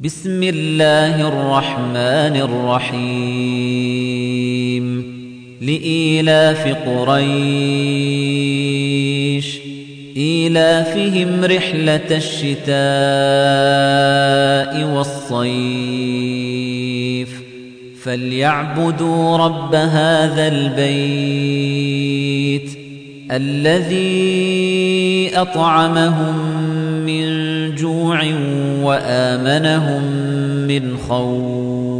بسم الله الرحمن الرحيم لإيلاف قريش إيلافهم رحلة الشتاء والصيف فليعبدوا رب هذا البيت الذي أطعمهم من جوع وآمنهم من خوف